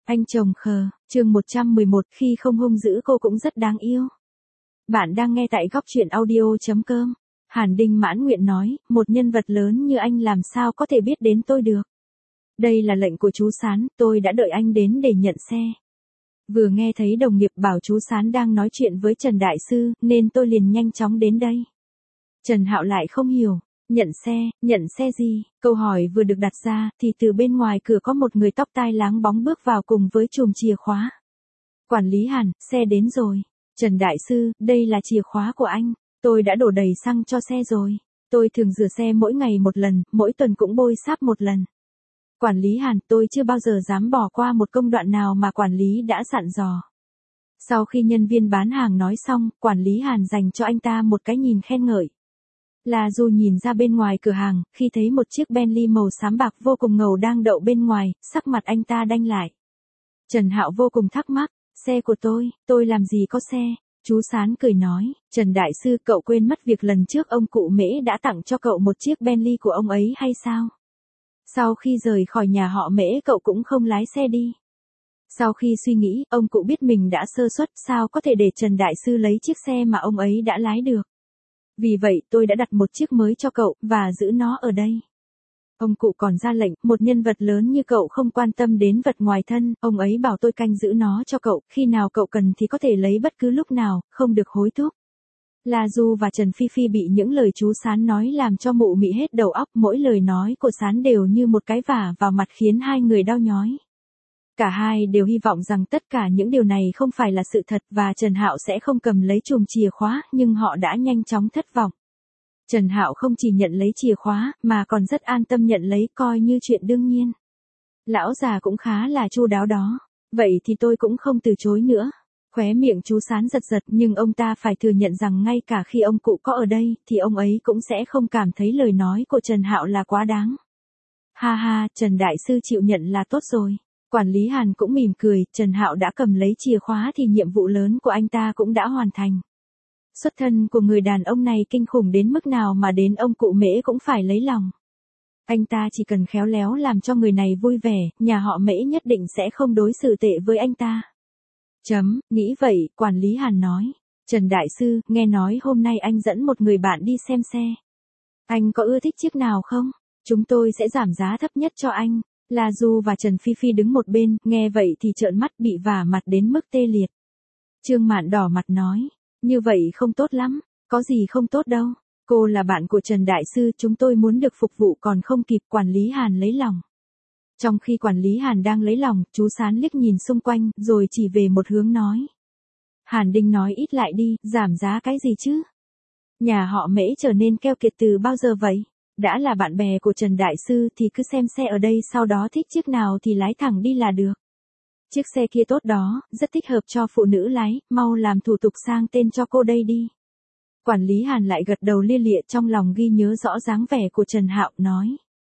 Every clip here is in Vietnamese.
Anh chồng khờ, chương 111 khi không hung dữ cô cũng rất đáng yêu. Bạn đang nghe tại góc truyện audio.com. Hàn Đinh mãn nguyện nói, một nhân vật lớn như anh làm sao có thể biết đến tôi được. Đây là lệnh của chú Sán, tôi đã đợi anh đến để nhận xe. Vừa nghe thấy đồng nghiệp bảo chú Sán đang nói chuyện với Trần Đại Sư, nên tôi liền nhanh chóng đến đây. Trần Hạo lại không hiểu. Nhận xe gì? Câu hỏi vừa được đặt ra, thì từ bên ngoài cửa có một người tóc tai láng bóng bước vào cùng với chùm chìa khóa. Quản lý Hàn, xe đến rồi. Trần Đại Sư, đây là chìa khóa của anh. Tôi đã đổ đầy xăng cho xe rồi. Tôi thường rửa xe mỗi ngày một lần, mỗi tuần cũng bôi sáp một lần. Quản lý Hàn, tôi chưa bao giờ dám bỏ qua một công đoạn nào mà quản lý đã dặn dò. Sau khi nhân viên bán hàng nói xong, quản lý Hàn dành cho anh ta một cái nhìn khen ngợi. Là dù nhìn ra bên ngoài cửa hàng, khi thấy một chiếc Bentley màu xám bạc vô cùng ngầu đang đậu bên ngoài, sắc mặt anh ta đanh lại. Trần Hạo vô cùng thắc mắc, xe của tôi làm gì có xe? Chú Sán cười nói, Trần Đại Sư, cậu quên mất việc lần trước ông cụ Mễ đã tặng cho cậu một chiếc Bentley của ông ấy hay sao? Sau khi rời khỏi nhà họ Mễ cậu cũng không lái xe đi. Sau khi suy nghĩ, ông cụ biết mình đã sơ suất, sao có thể để Trần Đại Sư lấy chiếc xe mà ông ấy đã lái được. Vì vậy tôi đã đặt một chiếc mới cho cậu, và giữ nó ở đây. Ông cụ còn ra lệnh, một nhân vật lớn như cậu không quan tâm đến vật ngoài thân, ông ấy bảo tôi canh giữ nó cho cậu, khi nào cậu cần thì có thể lấy bất cứ lúc nào, không được hối thúc. La Du và Trần Phi Phi bị những lời chú Sán nói làm cho mụ mị hết đầu óc, mỗi lời nói của Sán đều như một cái vả vào mặt khiến hai người đau nhói. Cả hai đều hy vọng rằng tất cả những điều này không phải là sự thật và Trần Hạo sẽ không cầm lấy chùm chìa khóa, nhưng họ đã nhanh chóng thất vọng. Trần Hạo không chỉ nhận lấy chìa khóa, mà còn rất an tâm nhận lấy, coi như chuyện đương nhiên. Lão già cũng khá là chu đáo đó. Vậy thì tôi cũng không từ chối nữa. Khóe miệng chú Sán giật giật, nhưng ông ta phải thừa nhận rằng ngay cả khi ông cụ có ở đây, thì ông ấy cũng sẽ không cảm thấy lời nói của Trần Hạo là quá đáng. Ha ha, Trần Đại Sư chịu nhận là tốt rồi. Quản lý Hàn cũng mỉm cười, Trần Hạo đã cầm lấy chìa khóa thì nhiệm vụ lớn của anh ta cũng đã hoàn thành. Xuất thân của người đàn ông này kinh khủng đến mức nào mà đến ông cụ Mễ cũng phải lấy lòng. Anh ta chỉ cần khéo léo làm cho người này vui vẻ, nhà họ Mễ nhất định sẽ không đối xử tệ với anh ta. Nghĩ vậy, quản lý Hàn nói. Trần Đại Sư, nghe nói hôm nay anh dẫn một người bạn đi xem xe. Anh có ưa thích chiếc nào không? Chúng tôi sẽ giảm giá thấp nhất cho anh. La Du và Trần Phi Phi đứng một bên, nghe vậy thì trợn mắt bị vả mặt đến mức tê liệt. Trương Mạn đỏ mặt nói, như vậy không tốt lắm, có gì không tốt đâu. Cô là bạn của Trần Đại Sư, chúng tôi muốn được phục vụ còn không kịp. Quản lý Hàn lấy lòng. Trong khi quản lý Hàn đang lấy lòng, chú Sán liếc nhìn xung quanh, rồi chỉ về một hướng nói. Hàn Đinh nói ít lại đi, giảm giá cái gì chứ? Nhà họ Mễ trở nên keo kiệt từ bao giờ vậy? Đã là bạn bè của Trần Đại Sư thì cứ xem xe ở đây, sau đó thích chiếc nào thì lái thẳng đi là được. Chiếc xe kia tốt đó, rất thích hợp cho phụ nữ lái, mau làm thủ tục sang tên cho cô đây đi. Quản lý Hàn lại gật đầu lia lịa, trong lòng ghi nhớ rõ dáng vẻ của Trần Hạo, nói.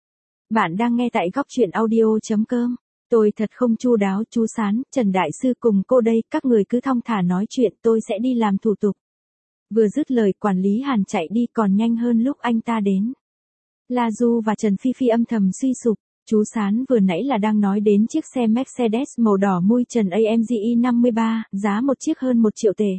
Bạn đang nghe tại góc truyện audio.com. Tôi thật không chu đáo, chú Sán, Trần Đại Sư cùng cô đây, các người cứ thong thả nói chuyện, tôi sẽ đi làm thủ tục. Vừa dứt lời, quản lý Hàn chạy đi còn nhanh hơn lúc anh ta đến. La Du và Trần Phi Phi âm thầm suy sụp. Chú Sán vừa nãy là đang nói đến chiếc xe Mercedes màu đỏ mui trần AMG 53, giá một chiếc hơn 1 triệu tệ.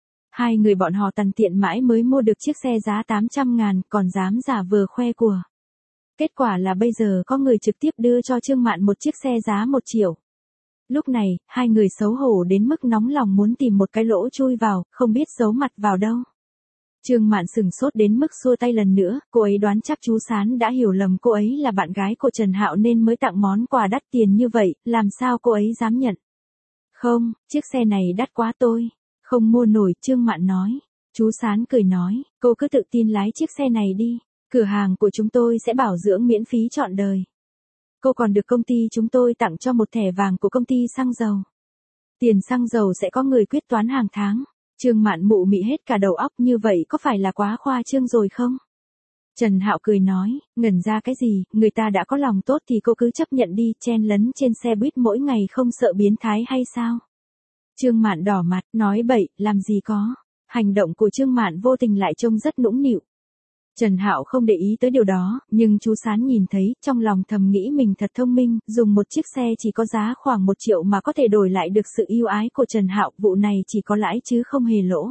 Hai người bọn họ tằn tiện mãi mới mua được chiếc xe giá 800.000, còn dám giả vờ khoe của. Kết quả là bây giờ có người trực tiếp đưa cho Trương Mạn một chiếc xe giá 1 triệu. Lúc này, hai người xấu hổ đến mức nóng lòng muốn tìm một cái lỗ chui vào, không biết giấu mặt vào đâu. Trương Mạn sửng sốt đến mức xua tay lần nữa, cô ấy đoán chắc chú Sán đã hiểu lầm cô ấy là bạn gái của Trần Hạo nên mới tặng món quà đắt tiền như vậy, làm sao cô ấy dám nhận. Không, chiếc xe này đắt quá, tôi không mua nổi, Trương Mạn nói. Chú Sán cười nói, cô cứ tự tin lái chiếc xe này đi, cửa hàng của chúng tôi sẽ bảo dưỡng miễn phí trọn đời. Cô còn được công ty chúng tôi tặng cho một thẻ vàng của công ty xăng dầu. Tiền xăng dầu sẽ có người quyết toán hàng tháng. Trương Mạn mụ mị hết cả đầu óc, như vậy có phải là quá khoa trương rồi không? Trần Hạo cười nói, ngẩn ra cái gì, người ta đã có lòng tốt thì cô cứ chấp nhận đi, chen lấn trên xe buýt mỗi ngày không sợ biến thái hay sao? Trương Mạn đỏ mặt, nói bậy, làm gì có. Hành động của Trương Mạn vô tình lại trông rất nũng nịu. Trần Hạo không để ý tới điều đó, nhưng chú Sán nhìn thấy, trong lòng thầm nghĩ mình thật thông minh, dùng một chiếc xe chỉ có giá khoảng 1 triệu mà có thể đổi lại được sự yêu ái của Trần Hạo, vụ này chỉ có lãi chứ không hề lỗ.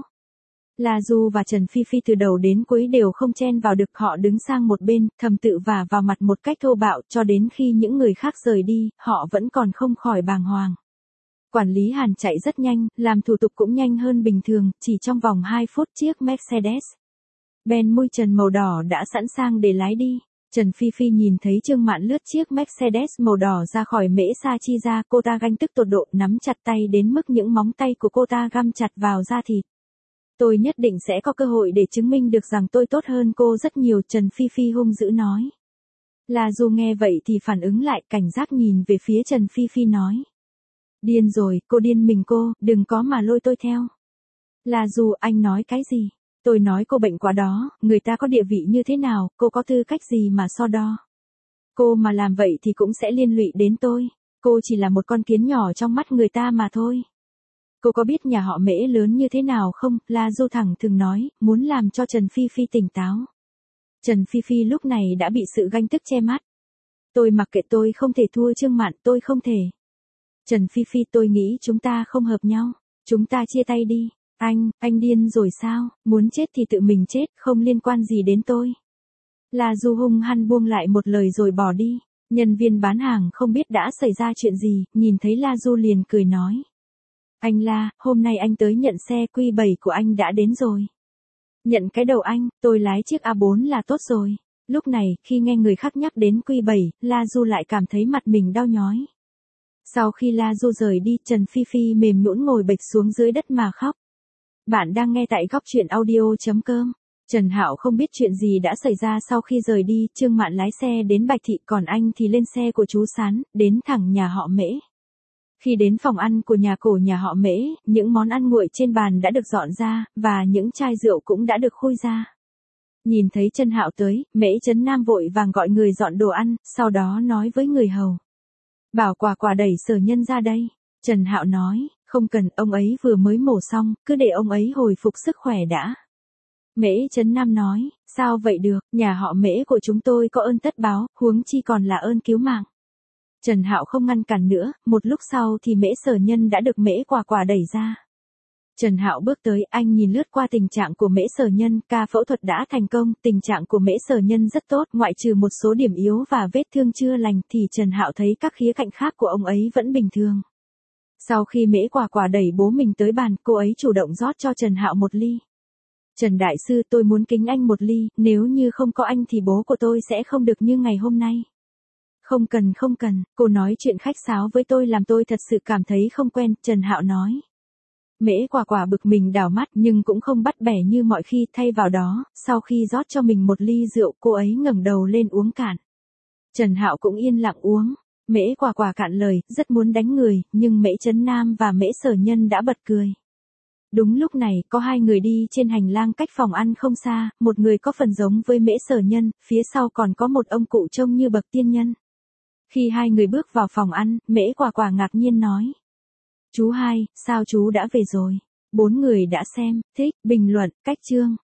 La Du và Trần Phi Phi từ đầu đến cuối đều không chen vào được, họ đứng sang một bên, thầm tự vả vào mặt một cách thô bạo, cho đến khi những người khác rời đi, họ vẫn còn không khỏi bàng hoàng. Quản lý Hàn chạy rất nhanh, làm thủ tục cũng nhanh hơn bình thường, chỉ trong vòng 2 phút chiếc Mercedes Benz mui trần màu đỏ đã sẵn sàng để lái đi. Trần Phi Phi nhìn thấy Trương Mạn lướt chiếc Mercedes màu đỏ ra khỏi Mễ Sa Chi ra, cô ta ganh tức tột độ, nắm chặt tay đến mức những móng tay của cô ta găm chặt vào da thịt. Tôi nhất định sẽ có cơ hội để chứng minh được rằng tôi tốt hơn cô rất nhiều, Trần Phi Phi hung dữ nói. La Du nghe vậy thì phản ứng lại, cảnh giác nhìn về phía Trần Phi Phi nói. Điên rồi, cô điên mình cô, đừng có mà lôi tôi theo. La Du, anh nói cái gì? Tôi nói cô bệnh quá đó, người ta có địa vị như thế nào, cô có tư cách gì mà so đo. Cô mà làm vậy thì cũng sẽ liên lụy đến tôi. Cô chỉ là một con kiến nhỏ trong mắt người ta mà thôi. Cô có biết nhà họ Mễ lớn như thế nào không? La Du thẳng thừng nói, muốn làm cho Trần Phi Phi tỉnh táo. Trần Phi Phi lúc này đã bị sự ganh tức che mắt. Tôi mặc kệ, tôi không thể thua Trương Mạn, tôi không thể. Trần Phi Phi, tôi nghĩ chúng ta không hợp nhau. Chúng ta chia tay đi. Anh điên rồi sao? Muốn chết thì tự mình chết, không liên quan gì đến tôi. La Du hung hăng buông lại một lời rồi bỏ đi. Nhân viên bán hàng không biết đã xảy ra chuyện gì, nhìn thấy La Du liền cười nói. Anh La, hôm nay anh tới nhận xe Q7 của anh đã đến rồi. Nhận cái đầu anh, tôi lái chiếc A4 là tốt rồi. Lúc này, khi nghe người khác nhắc đến Q7, La Du lại cảm thấy mặt mình đau nhói. Sau khi La Du rời đi, Trần Phi Phi mềm nhũn ngồi bệt xuống dưới đất mà khóc. Bạn đang nghe tại góc truyện audio.com. Trần Hạo không biết chuyện gì đã xảy ra sau khi rời đi, Trương Mạn lái xe đến Bạch Thị, còn anh thì lên xe của chú Sán, đến thẳng nhà họ Mễ. Khi đến phòng ăn của nhà cổ nhà họ Mễ, những món ăn nguội trên bàn đã được dọn ra, và những chai rượu cũng đã được khui ra. Nhìn thấy Trần Hạo tới, Mễ Trấn Nam vội vàng gọi người dọn đồ ăn, sau đó nói với người hầu. Bảo Quả Quả đẩy Sở Nhân ra đây. Trần Hạo nói, không cần, ông ấy vừa mới mổ xong, cứ để ông ấy hồi phục sức khỏe đã. Mễ Trấn Nam nói, sao vậy được, nhà họ Mễ của chúng tôi có ơn tất báo, huống chi còn là ơn cứu mạng. Trần Hạo không ngăn cản nữa, một lúc sau thì Mễ Sở Nhân đã được Mễ Quả Quả đẩy ra. Trần Hạo bước tới, anh nhìn lướt qua tình trạng của Mễ Sở Nhân, ca phẫu thuật đã thành công, tình trạng của Mễ Sở Nhân rất tốt, ngoại trừ một số điểm yếu và vết thương chưa lành thì Trần Hạo thấy các khía cạnh khác của ông ấy vẫn bình thường. Sau khi Mễ Quả Quả đẩy bố mình tới bàn, cô ấy chủ động rót cho Trần Hạo một ly. Trần Đại Sư, tôi muốn kính anh một ly, nếu như không có anh thì bố của tôi sẽ không được như ngày hôm nay. Không cần, cô nói chuyện khách sáo với tôi làm tôi thật sự cảm thấy không quen, Trần Hạo nói. Mễ Quả Quả bực mình đảo mắt nhưng cũng không bắt bẻ như mọi khi, thay vào đó, sau khi rót cho mình một ly rượu, cô ấy ngẩng đầu lên uống cạn. Trần Hạo cũng yên lặng uống. Mễ Quả Quả cạn lời, rất muốn đánh người, nhưng Mễ Trấn Nam và Mễ Sở Nhân đã bật cười. Đúng lúc này, có hai người đi trên hành lang cách phòng ăn không xa, một người có phần giống với Mễ Sở Nhân, phía sau còn có một ông cụ trông như bậc tiên nhân. Khi hai người bước vào phòng ăn, Mễ Quả Quả ngạc nhiên nói. Chú hai, sao chú đã về rồi? 4 người đã xem, thích, bình luận, cách chương.